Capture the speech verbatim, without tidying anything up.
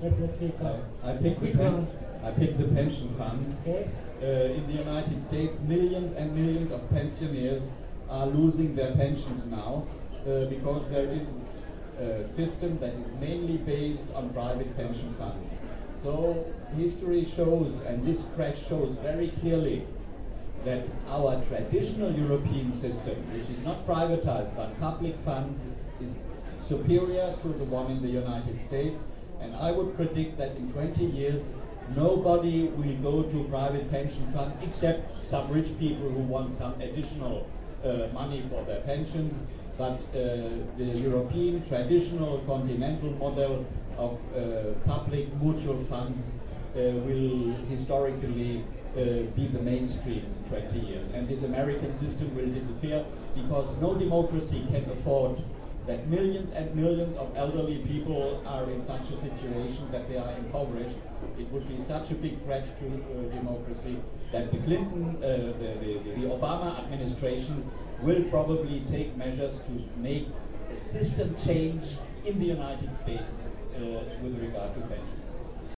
Let's, let's speak up. I, I picked the pen, I picked the pension funds. Okay. Uh, in the United States, millions and millions of pensioners are losing their pensions now uh, because there is a system that is mainly based on private pension funds. So history shows, and this crash shows very clearly, that our traditional European system, which is not privatized but public funds, is superior to the one in the United States. And I would predict that in twenty years, nobody will go to private pension funds except some rich people who want some additional uh, money for their pensions. But uh, the European traditional continental model of uh, public mutual funds uh, will historically uh, be the mainstream in twenty years. And this American system will disappear because no democracy can afford that millions and millions of elderly people are in such a situation that they are impoverished. It would be such a big threat to uh, democracy that the Clinton, uh, the, the, the Obama administration will probably take measures to make a system change in the United States uh, with regard to pensions.